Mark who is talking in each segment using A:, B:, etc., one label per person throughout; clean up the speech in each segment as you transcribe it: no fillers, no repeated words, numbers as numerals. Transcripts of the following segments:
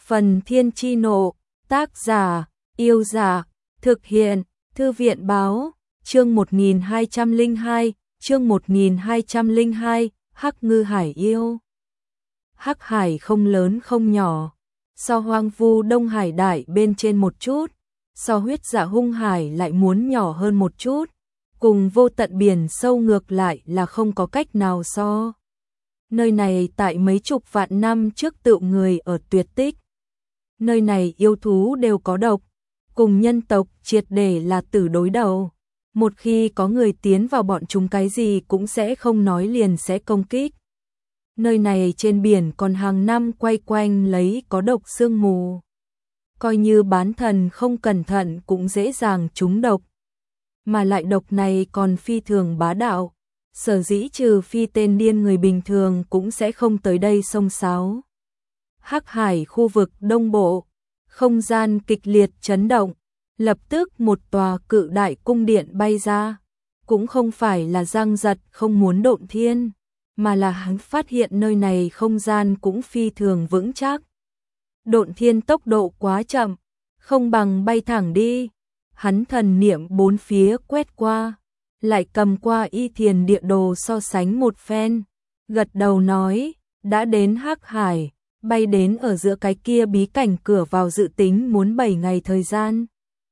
A: Phần Thiên Chi Nộ, tác giả, Yêu Giả, thực hiện, Thư viện Báo, chương 1202, chương 1202, Hắc Ngư Hải Yêu. Hắc Hải không lớn không nhỏ, so hoang vu Đông Hải đại bên trên một chút, so huyết dạ hung hải lại muốn nhỏ hơn một chút, cùng vô tận biển sâu ngược lại là không có cách nào so. Nơi này tại mấy chục vạn năm trước tựu người ở tuyệt tích. Nơi này yêu thú đều có độc, cùng nhân tộc triệt để là tử đối đầu. Một khi có người tiến vào bọn chúng cái gì cũng sẽ không nói liền sẽ công kích. Nơi này trên biển còn hàng năm quay quanh lấy có độc sương mù. Coi như bán thần không cẩn thận cũng dễ dàng trúng độc. Mà lại độc này còn phi thường bá đạo. Sở dĩ trừ phi tên điên người bình thường cũng sẽ không tới đây xông xáo. Hắc Hải khu vực Đông Bộ, không gian kịch liệt chấn động, lập tức một tòa cự đại cung điện bay ra. Cũng không phải là Giang Giật không muốn độn thiên, mà là hắn phát hiện nơi này không gian cũng phi thường vững chắc. Độn thiên tốc độ quá chậm, không bằng bay thẳng đi. Hắn thần niệm bốn phía quét qua, lại cầm qua Y Thiền địa đồ so sánh một phen, gật đầu nói, đã đến Hắc Hải, bay đến ở giữa cái kia bí cảnh cửa vào dự tính muốn 7 ngày thời gian.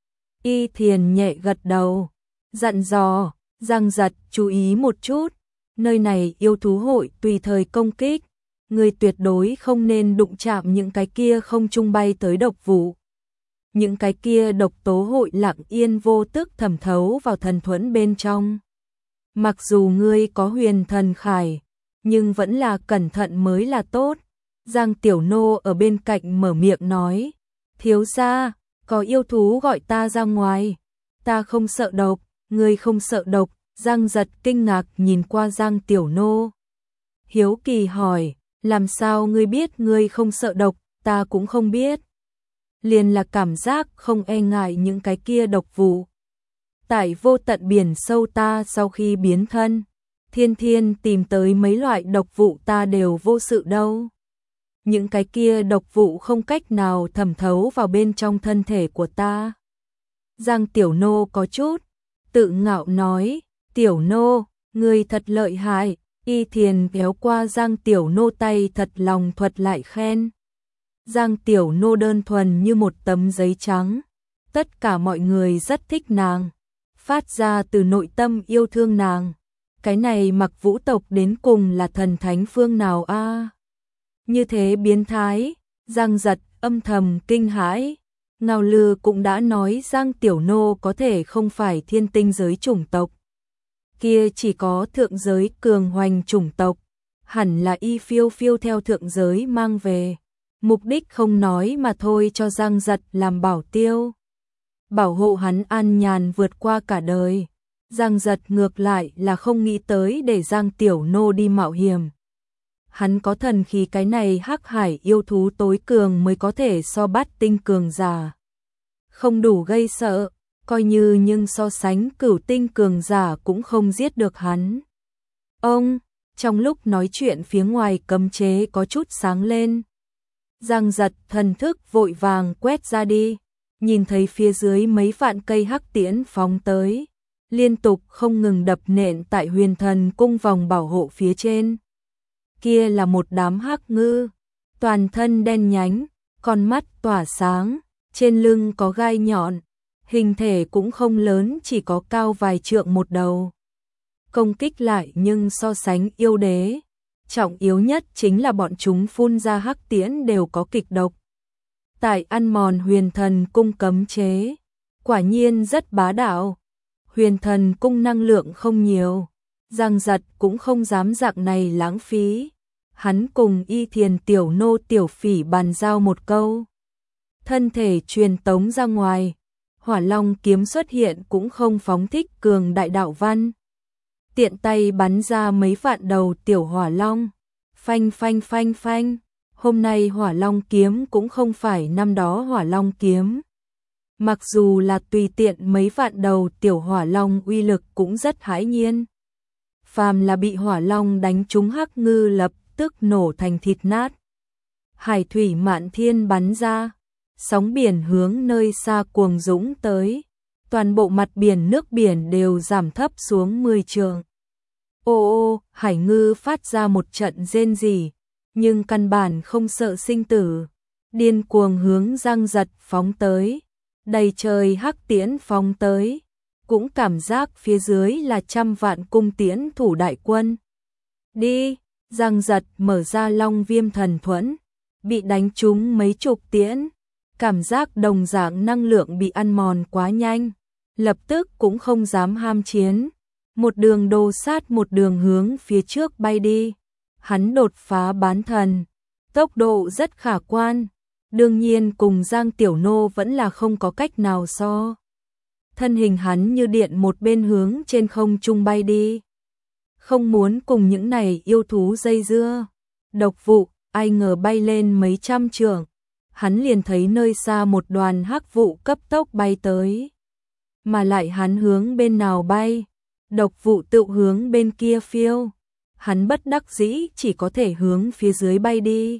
A: Y Thiền nhẹ gật đầu, dặn dò, Giang Giật chú ý một chút, nơi này yêu thú hội tùy thời công kích, người tuyệt đối không nên đụng chạm những cái kia không trung bay tới độc vụ. Những cái kia độc tố hội lặng yên vô tức thẩm thấu vào thần thuẫn bên trong. Mặc dù ngươi có huyền thần khải, nhưng vẫn là cẩn thận mới là tốt. Giang Tiểu Nô ở bên cạnh mở miệng nói, thiếu gia, có yêu thú gọi ta ra ngoài. Ta không sợ độc, ngươi không sợ độc. Giang Giật kinh ngạc nhìn qua Giang Tiểu Nô. Hiếu kỳ hỏi, làm sao ngươi biết ngươi không sợ độc, ta cũng không biết. Liền là cảm giác không e ngại những cái kia độc vụ. Tại vô tận biển sâu ta sau khi biến thân, thiên thiên tìm tới mấy loại độc vụ ta đều vô sự đâu. Những cái kia độc vụ không cách nào thẩm thấu vào bên trong thân thể của ta. Giang Tiểu Nô có chút tự ngạo nói, Tiểu Nô, ngươi thật lợi hại. Y Thiền kéo qua Giang Tiểu Nô tay thật lòng thuật lại khen. Giang Tiểu Nô đơn thuần như một tấm giấy trắng. Tất cả mọi người rất thích nàng, phát ra từ nội tâm yêu thương nàng. Cái này Mặc Vũ tộc đến cùng là thần thánh phương nào a? Như thế biến thái. Giang Giật âm thầm kinh hãi. Ngao Lư cũng đã nói Giang Tiểu Nô có thể không phải thiên tinh giới chủng tộc. Kia chỉ có thượng giới cường hoành chủng tộc. Hẳn là y phiêu phiêu theo thượng giới mang về. Mục đích không nói mà thôi cho Giang Giật làm bảo tiêu. Bảo hộ hắn an nhàn vượt qua cả đời. Giang Giật ngược lại là không nghĩ tới để Giang Tiểu Nô đi mạo hiểm. Hắn có thần khí cái này Hắc Hải yêu thú tối cường mới có thể so bát tinh cường giả. Không đủ gây sợ, coi như nhưng so sánh cửu tinh cường giả cũng không giết được hắn. Ông, trong lúc nói chuyện phía ngoài cấm chế có chút sáng lên. Giang Giật thần thức vội vàng quét ra đi, nhìn thấy phía dưới mấy vạn cây hắc tiễn phóng tới, liên tục không ngừng đập nện tại huyền thần cung vòng bảo hộ phía trên. Kia là một đám hắc ngư, toàn thân đen nhánh, con mắt tỏa sáng, trên lưng có gai nhọn, hình thể cũng không lớn chỉ có cao vài trượng một đầu. Công kích lại nhưng so sánh yêu đế. Trọng yếu nhất chính là bọn chúng phun ra hắc tiễn đều có kịch độc. Tại ăn mòn huyền thần cung cấm chế, quả nhiên rất bá đạo. Huyền thần cung năng lượng không nhiều, Giang Giật cũng không dám dạng này lãng phí. Hắn cùng Y Thiền Tiểu Nô Tiểu Phỉ bàn giao một câu. Thân thể truyền tống ra ngoài, Hỏa Long kiếm xuất hiện cũng không phóng thích cường đại đạo văn. Tiện tay bắn ra mấy vạn đầu tiểu hỏa long. Phanh phanh phanh phanh. Hôm nay hỏa long kiếm cũng không phải năm đó hỏa long kiếm. Mặc dù là tùy tiện mấy vạn đầu tiểu hỏa long uy lực cũng rất hãi nhiên. Phàm là bị hỏa long đánh trúng hắc ngư lập tức nổ thành thịt nát. hải thủy mạn thiên bắn ra, sóng biển hướng nơi xa cuồng dũng tới, toàn bộ mặt biển nước biển đều giảm thấp xuống 10 trượng. Ô ô, hải ngư phát ra một trận rên rỉ, nhưng căn bản không sợ sinh tử, điên cuồng hướng Giang Giật phóng tới, đầy trời hắc tiễn phóng tới, cũng cảm giác phía dưới là trăm vạn cung tiễn thủ đại quân. Đi, Giang Giật mở ra Long Viêm thần thuẫn, bị đánh trúng mấy chục tiễn, cảm giác đồng dạng năng lượng bị ăn mòn quá nhanh, lập tức cũng không dám ham chiến, một đường đồ sát một đường hướng phía trước bay đi. Hắn đột phá bán thần, tốc độ rất khả quan, đương nhiên cùng Giang Tiểu Nô vẫn là không có cách nào so. Thân hình hắn như điện một bên hướng trên không trung bay đi. Không muốn cùng những này yêu thú dây dưa. Độc vụ, ai ngờ bay lên mấy trăm trượng, hắn liền thấy nơi xa một đoàn hắc vụ cấp tốc bay tới. Mà lại hắn hướng bên nào bay, độc vụ tự hướng bên kia phiêu. Hắn bất đắc dĩ chỉ có thể hướng phía dưới bay đi.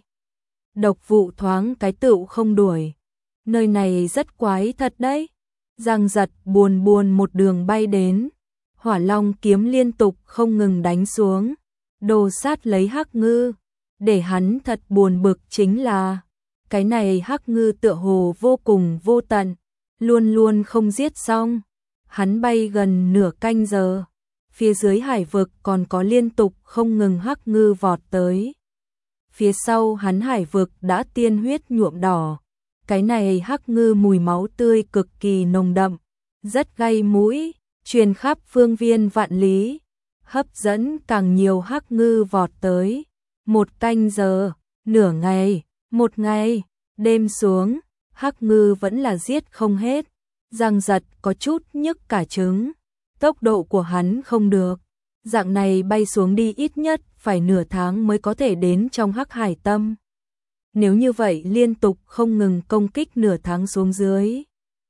A: Độc vụ thoáng cái tựu không đuổi. Nơi này rất quái thật đấy. Giang Giật buồn buồn một đường bay đến. Hỏa Long kiếm liên tục không ngừng đánh xuống, đồ sát lấy hắc ngư. Để hắn thật buồn bực chính là, cái này hắc ngư tựa hồ vô cùng vô tận, luôn luôn không giết xong. Hắn bay gần nửa canh giờ, phía dưới hải vực còn có liên tục không ngừng hắc ngư vọt tới. Phía sau hắn hải vực đã tiên huyết nhuộm đỏ, cái này hắc ngư mùi máu tươi cực kỳ nồng đậm, rất gay mũi, truyền khắp phương viên vạn lý, hấp dẫn càng nhiều hắc ngư vọt tới. Một canh giờ, nửa ngày, một ngày, đêm xuống, hắc ngư vẫn là giết không hết. Giang Giật có chút nhức cả trứng, tốc độ của hắn không được, dạng này bay xuống đi ít nhất phải nửa tháng mới có thể đến trong hắc hải tâm. Nếu như vậy liên tục không ngừng công kích nửa tháng xuống dưới,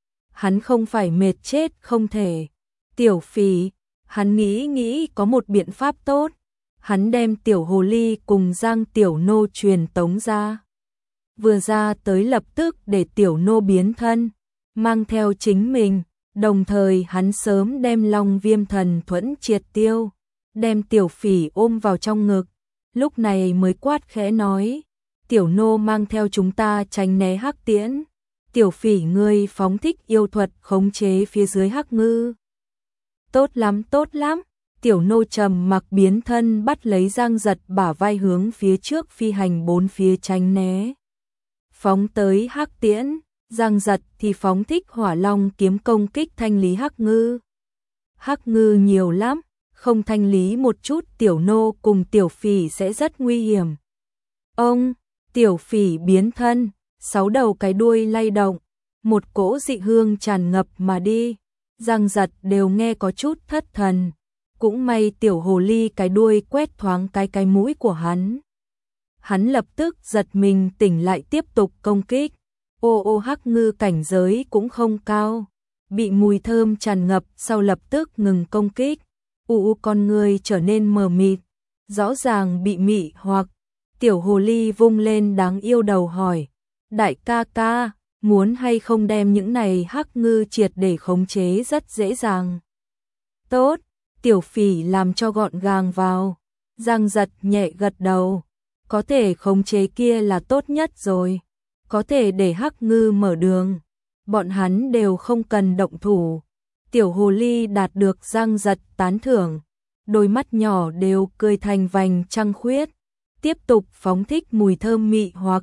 A: hắn không phải mệt chết không thể. Tiểu Phỉ, hắn nghĩ có một biện pháp tốt, hắn đem Tiểu Hồ Ly cùng Giang Tiểu Nô truyền tống ra. Vừa ra tới lập tức để Tiểu Nô biến thân, mang theo chính mình, đồng thời hắn sớm đem Long Viêm thần thuẫn triệt tiêu, đem Tiểu Phỉ ôm vào trong ngực, lúc này mới quát khẽ nói, Tiểu Nô mang theo chúng ta tránh né hắc tiễn. Tiểu Phỉ ngươi phóng thích yêu thuật khống chế phía dưới hắc ngư. Tốt lắm, Tiểu Nô trầm mặc biến thân bắt lấy Giang Giật bả vai hướng phía trước phi hành bốn phía tránh né. Phóng tới hắc tiễn, Giang Giật thì phóng thích Hỏa Long kiếm công kích thanh lý hắc ngư. Hắc ngư nhiều lắm, không thanh lý một chút Tiểu Nô cùng Tiểu Phỉ sẽ rất nguy hiểm. Ông, Tiểu Phỉ biến thân, 6 đầu cái đuôi lay động, một cỗ dị hương tràn ngập mà đi. Giang Giật đều nghe có chút thất thần, cũng may Tiểu Hồ Ly cái đuôi quét thoáng cái mũi của hắn. Hắn lập tức giật mình tỉnh lại tiếp tục công kích. Ô hắc ngư cảnh giới cũng không cao, bị mùi thơm tràn ngập sau lập tức ngừng công kích. Con người trở nên mờ mịt, rõ ràng bị mị hoặc. Tiểu Hồ Ly vung lên đáng yêu đầu hỏi, đại ca ca, muốn hay không đem những này hắc ngư triệt để khống chế rất dễ dàng. Tốt, Tiểu Phỉ làm cho gọn gàng vào. Giang Giật nhẹ gật đầu, có thể khống chế kia là tốt nhất rồi, có thể để hắc ngư mở đường, bọn hắn đều không cần động thủ. Tiểu Hồ Ly đạt được Giang Giật tán thưởng, đôi mắt nhỏ đều cười thành vành trăng khuyết, tiếp tục phóng thích mùi thơm mị hoặc.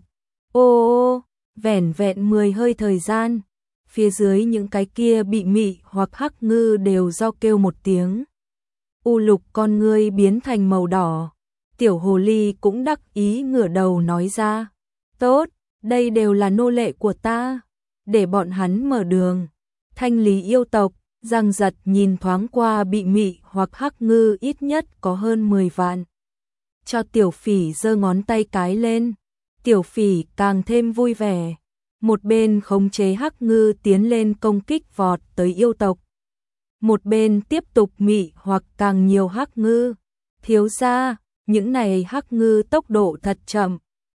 A: Ô, vẻn vẹn 10 hơi thời gian, phía dưới những cái kia bị mị hoặc hắc ngư đều do kêu một tiếng. U lục con ngươi biến thành màu đỏ. Tiểu Hồ Ly cũng đắc ý ngửa đầu nói ra, tốt, đây đều là nô lệ của ta, để bọn hắn mở đường. Thanh lý yêu tộc. Giang Giật nhìn thoáng qua bị mị hoặc hắc ngư ít nhất có hơn 10 vạn. Cho Tiểu Phỉ giơ ngón tay cái lên, Tiểu Phỉ càng thêm vui vẻ, một bên khống chế hắc ngư tiến lên công kích vọt tới yêu tộc, một bên tiếp tục mị hoặc càng nhiều hắc ngư. Thiếu gia, những này hắc ngư tốc độ thật chậm,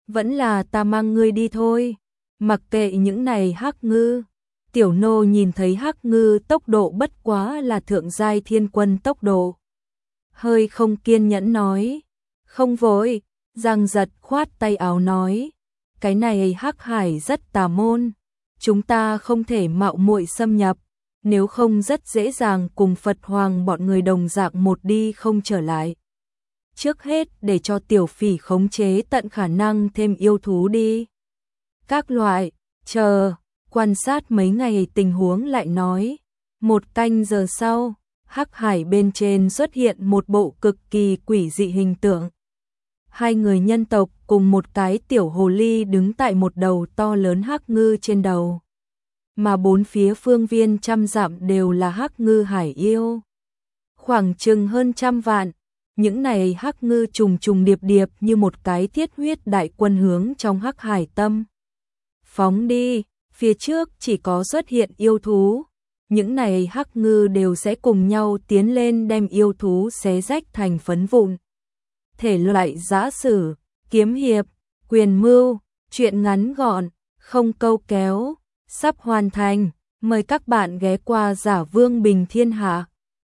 A: Vẫn là ta mang ngươi đi thôi, mặc kệ những này hắc ngư. Tiểu nô nhìn thấy hắc ngư tốc độ bất quá là thượng giai thiên quân tốc độ. Hơi không kiên nhẫn nói, không vội, Giang Giật khoát tay áo nói, cái này hắc hải rất tà môn, chúng ta không thể mạo muội xâm nhập, nếu không rất dễ dàng cùng Phật Hoàng bọn người đồng dạng một đi không trở lại. Trước hết để cho tiểu phỉ khống chế tận khả năng thêm yêu thú đi. Các loại, chờ, quan sát mấy ngày tình huống lại nói. 1 canh giờ sau, hắc hải bên trên xuất hiện một bộ cực kỳ quỷ dị hình tượng. 2 người nhân tộc cùng một cái tiểu hồ ly đứng tại một đầu to lớn hắc ngư trên đầu. Mà 4 phía phương viên trăm dặm đều là hắc ngư hải yêu. Khoảng chừng hơn 100 vạn, những này hắc ngư trùng trùng điệp điệp như một cái thiết huyết đại quân hướng trong hắc hải tâm. Phóng đi, phía trước chỉ có xuất hiện yêu thú, những này hắc ngư đều sẽ cùng nhau tiến lên đem yêu thú xé rách thành phấn vụn. Thể loại giã sử, kiếm hiệp, quyền mưu, truyện ngắn gọn, không câu kéo, sắp hoàn thành, mời các bạn ghé qua Giả Vương Bình Thiên Hạ.